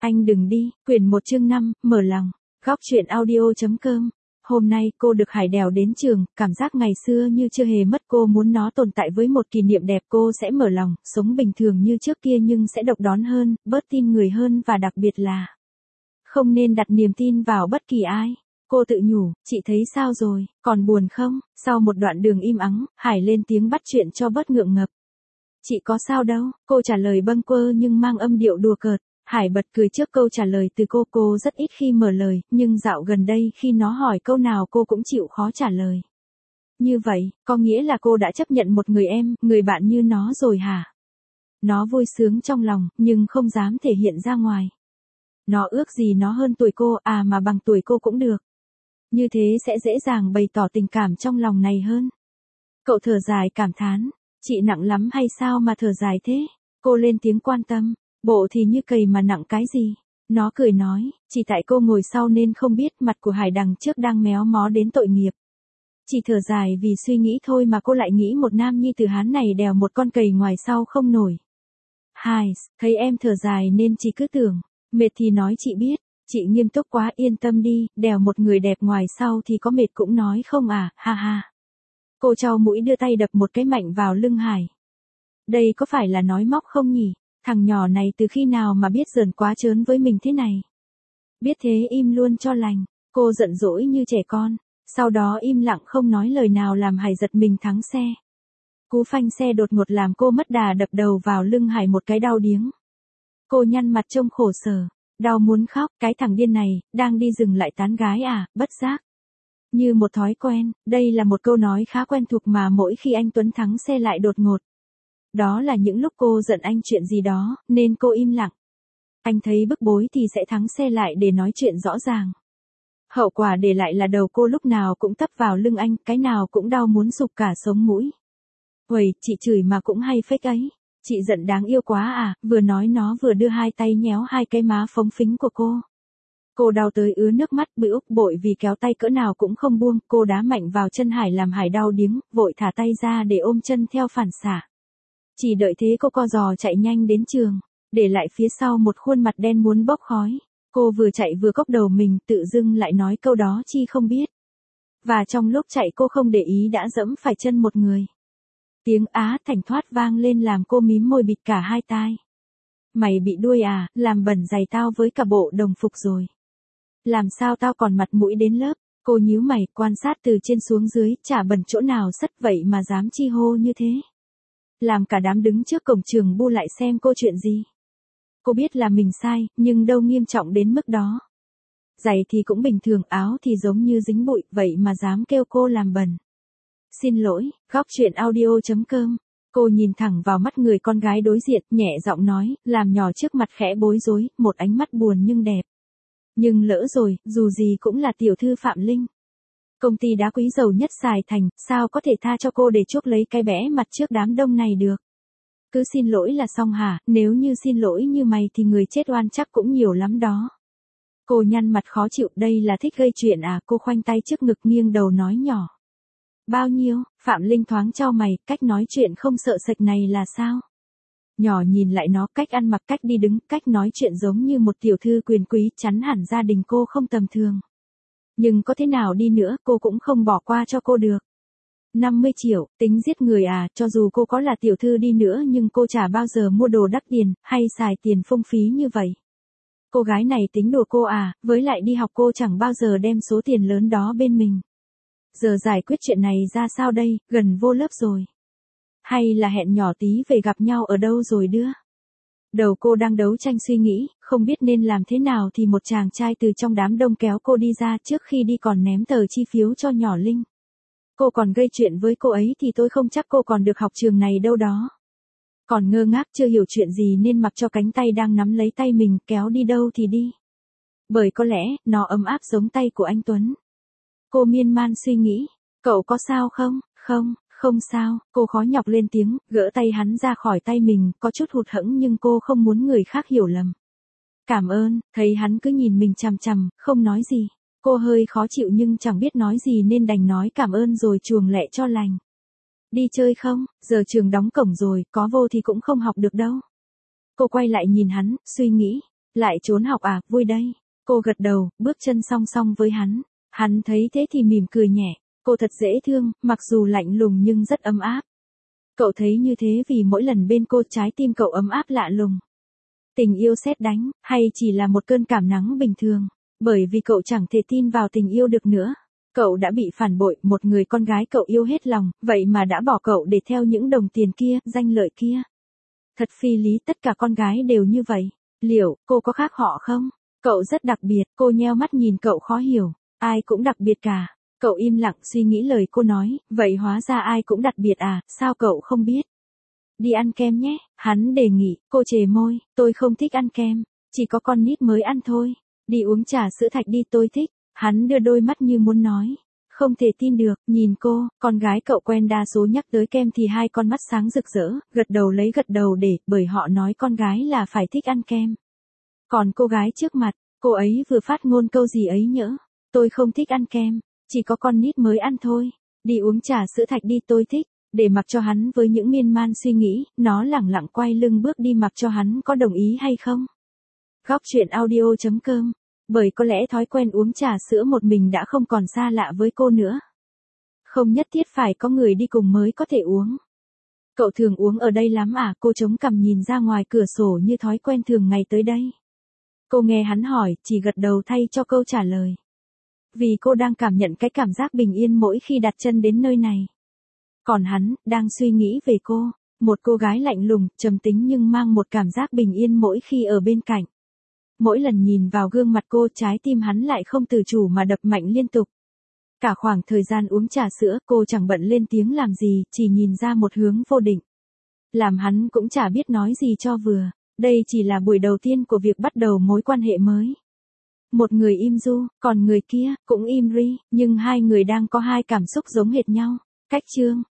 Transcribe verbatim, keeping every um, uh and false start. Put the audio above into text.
Anh đừng đi, quyển một chương năm, mở lòng, góc truyện audio.com. Hôm nay cô được Hải đèo đến trường, cảm giác ngày xưa như chưa hề mất, cô muốn nó tồn tại với một kỷ niệm đẹp. Cô sẽ mở lòng, sống bình thường như trước kia nhưng sẽ độc đoán hơn, bớt tin người hơn và đặc biệt là không nên đặt niềm tin vào bất kỳ ai. Cô tự nhủ, chị thấy sao rồi, còn buồn không? Sau một đoạn đường im ắng, Hải lên tiếng bắt chuyện cho bớt ngượng ngập. Chị có sao đâu, cô trả lời bâng quơ nhưng mang âm điệu đùa cợt. Hải bật cười trước câu trả lời từ cô. Cô rất ít khi mở lời, nhưng dạo gần đây khi nó hỏi câu nào cô cũng chịu khó trả lời. Như vậy, có nghĩa là cô đã chấp nhận một người em, người bạn như nó rồi hả? Nó vui sướng trong lòng, nhưng không dám thể hiện ra ngoài. Nó ước gì nó hơn tuổi cô, à mà bằng tuổi cô cũng được. Như thế sẽ dễ dàng bày tỏ tình cảm trong lòng này hơn. Cậu thở dài cảm thán, chị nặng lắm hay sao mà thở dài thế? Cô lên tiếng quan tâm, bộ thì như cầy mà nặng cái gì? Nó cười nói, chỉ tại cô ngồi sau nên không biết, mặt của Hải đằng trước đang méo mó đến tội nghiệp. Chỉ thở dài vì suy nghĩ thôi mà cô lại nghĩ một nam nhi từ Hán này đèo một con cầy ngoài sau không nổi. Hải, thấy em thở dài nên chị cứ tưởng, mệt thì nói chị biết, chị nghiêm túc quá, yên tâm đi, đèo một người đẹp ngoài sau thì có mệt cũng nói không à, ha ha. Cô trao mũi đưa tay đập một cái mạnh vào lưng Hải. Đây có phải là nói móc không nhỉ? Thằng nhỏ này từ khi nào mà biết giỡn quá trớn với mình thế này? Biết thế im luôn cho lành. Cô giận dỗi như trẻ con. Sau đó im lặng không nói lời nào làm Hải giật mình thắng xe. Cú phanh xe đột ngột làm cô mất đà đập đầu vào lưng Hải một cái đau điếng. Cô nhăn mặt trông khổ sở. Đau muốn khóc, cái thằng điên này, đang đi dừng lại tán gái à, bất giác. Như một thói quen, đây là một câu nói khá quen thuộc mà mỗi khi anh Tuấn thắng xe lại đột ngột. Đó là những lúc cô giận anh chuyện gì đó, nên cô im lặng. Anh thấy bức bối thì sẽ thắng xe lại để nói chuyện rõ ràng. Hậu quả để lại là đầu cô lúc nào cũng tấp vào lưng anh, cái nào cũng đau muốn sụp cả sống mũi. Uầy, chị chửi mà cũng hay fake ấy. Chị giận đáng yêu quá à, vừa nói nó vừa đưa hai tay nhéo hai cái má phóng phính của cô. Cô đau tới ứa nước mắt, bự úc bội vì kéo tay cỡ nào cũng không buông. Cô đá mạnh vào chân Hải làm Hải đau điếng, vội thả tay ra để ôm chân theo phản xạ. Chỉ đợi thế cô co giò chạy nhanh đến trường, để lại phía sau một khuôn mặt đen muốn bốc khói. Cô vừa chạy vừa cốc đầu mình, tự dưng lại nói câu đó chi không biết. Và trong lúc chạy cô không để ý đã dẫm phải chân một người. Tiếng á thành thoát vang lên làm cô mím môi bịt cả hai tai. Mày bị đuôi à, làm bẩn giày tao với cả bộ đồng phục rồi. Làm sao tao còn mặt mũi đến lớp? Cô nhíu mày, quan sát từ trên xuống dưới, chả bẩn chỗ nào sất vậy mà dám chi hô như thế. Làm cả đám đứng trước cổng trường bu lại xem cô chuyện gì. Cô biết là mình sai, nhưng đâu nghiêm trọng đến mức đó. Giày thì cũng bình thường, áo thì giống như dính bụi, vậy mà dám kêu cô làm bẩn. Xin lỗi, góc truyện audio.com. Cô nhìn thẳng vào mắt người con gái đối diện, nhẹ giọng nói, làm nhỏ trước mặt khẽ bối rối, một ánh mắt buồn nhưng đẹp. Nhưng lỡ rồi, dù gì cũng là tiểu thư Phạm Linh. Công ty đá quý giàu nhất Sài Thành, sao có thể tha cho cô để chuốc lấy cái bẽ mặt trước đám đông này được. Cứ xin lỗi là xong hả, nếu như xin lỗi như mày thì người chết oan chắc cũng nhiều lắm đó. Cô nhăn mặt khó chịu, đây là thích gây chuyện à, cô khoanh tay trước ngực nghiêng đầu nói nhỏ. Bao nhiêu, Phạm Linh thoáng chau mày, cách nói chuyện không sợ sạch này là sao? Nhỏ nhìn lại nó, cách ăn mặc, cách đi đứng, cách nói chuyện giống như một tiểu thư quyền quý, chắn hẳn gia đình cô không tầm thường. Nhưng có thế nào đi nữa, cô cũng không bỏ qua cho cô được. năm mươi triệu, tính giết người à, cho dù cô có là tiểu thư đi nữa nhưng cô chả bao giờ mua đồ đắt tiền, hay xài tiền phung phí như vậy. Cô gái này tính đùa cô à, với lại đi học cô chẳng bao giờ đem số tiền lớn đó bên mình. Giờ giải quyết chuyện này ra sao đây, gần vô lớp rồi. Hay là hẹn nhỏ tí về gặp nhau ở đâu rồi đưa. Đầu cô đang đấu tranh suy nghĩ, không biết nên làm thế nào thì một chàng trai từ trong đám đông kéo cô đi ra, trước khi đi còn ném tờ chi phiếu cho nhỏ Linh. Cô còn gây chuyện với cô ấy thì tôi không chắc cô còn được học trường này đâu đó. Còn ngơ ngác chưa hiểu chuyện gì nên mặc cho cánh tay đang nắm lấy tay mình, kéo đi đâu thì đi. Bởi có lẽ, nó ấm áp giống tay của anh Tuấn. Cô miên man suy nghĩ, cậu có sao không? Không, không sao, cô khó nhọc lên tiếng, gỡ tay hắn ra khỏi tay mình, có chút hụt hẫng nhưng cô không muốn người khác hiểu lầm. Cảm ơn, thấy hắn cứ nhìn mình chằm chằm, không nói gì. Cô hơi khó chịu nhưng chẳng biết nói gì nên đành nói cảm ơn rồi chuồng lẹ cho lành. Đi chơi không, giờ trường đóng cổng rồi, có vô thì cũng không học được đâu. Cô quay lại nhìn hắn, suy nghĩ, Lại trốn học à, vui đây. Cô gật đầu, bước chân song song với hắn. Hắn thấy thế thì mỉm cười nhẹ. Cô thật dễ thương, mặc dù lạnh lùng nhưng rất ấm áp. Cậu thấy như thế vì mỗi lần bên cô trái tim cậu ấm áp lạ lùng. Tình yêu sét đánh, hay chỉ là một cơn cảm nắng bình thường? Bởi vì cậu chẳng thể tin vào tình yêu được nữa. Cậu đã bị phản bội, một người con gái cậu yêu hết lòng, vậy mà đã bỏ cậu để theo những đồng tiền kia, danh lợi kia. Thật phi lý, tất cả con gái đều như vậy. Liệu, cô có khác họ không? Cậu rất đặc biệt, cô nheo mắt nhìn cậu khó hiểu. Ai cũng đặc biệt cả. Cậu im lặng suy nghĩ lời cô nói, vậy hóa ra ai cũng đặc biệt à, sao cậu không biết? Đi ăn kem nhé, hắn đề nghị, cô chề môi, tôi không thích ăn kem, chỉ có con nít mới ăn thôi. Đi uống trà sữa thạch đi, tôi thích. Hắn đưa đôi mắt như muốn nói. Không thể tin được, nhìn cô, con gái cậu quen đa số nhắc tới kem thì hai con mắt sáng rực rỡ, gật đầu lấy gật đầu để, bởi họ nói con gái là phải thích ăn kem. Còn cô gái trước mặt, cô ấy vừa phát ngôn câu gì ấy nhỡ. Tôi không thích ăn kem, chỉ có con nít mới ăn thôi. Đi uống trà sữa thạch đi, tôi thích. Để mặc cho hắn với những miên man suy nghĩ, nó lẳng lặng quay lưng bước đi mặc cho hắn có đồng ý hay không. Góc truyện audio chấm com. Bởi có lẽ thói quen uống trà sữa một mình đã không còn xa lạ với cô nữa. Không nhất thiết phải có người đi cùng mới có thể uống. Cậu thường uống ở đây lắm à? Cô chống cằm nhìn ra ngoài cửa sổ như thói quen thường ngày tới đây. Cô nghe hắn hỏi, chỉ gật đầu thay cho câu trả lời. Vì cô đang cảm nhận cái cảm giác bình yên mỗi khi đặt chân đến nơi này. Còn hắn, đang suy nghĩ về cô, một cô gái lạnh lùng, trầm tính nhưng mang một cảm giác bình yên mỗi khi ở bên cạnh. Mỗi lần nhìn vào gương mặt cô, trái tim hắn lại không tự chủ mà đập mạnh liên tục. Cả khoảng thời gian uống trà sữa, cô chẳng bận lên tiếng làm gì, chỉ nhìn ra một hướng vô định. Làm hắn cũng chả biết nói gì cho vừa. Đây chỉ là buổi đầu tiên của việc bắt đầu mối quan hệ mới. Một người im ru, còn người kia cũng im ri, nhưng hai người đang có hai cảm xúc giống hệt nhau. Cách chương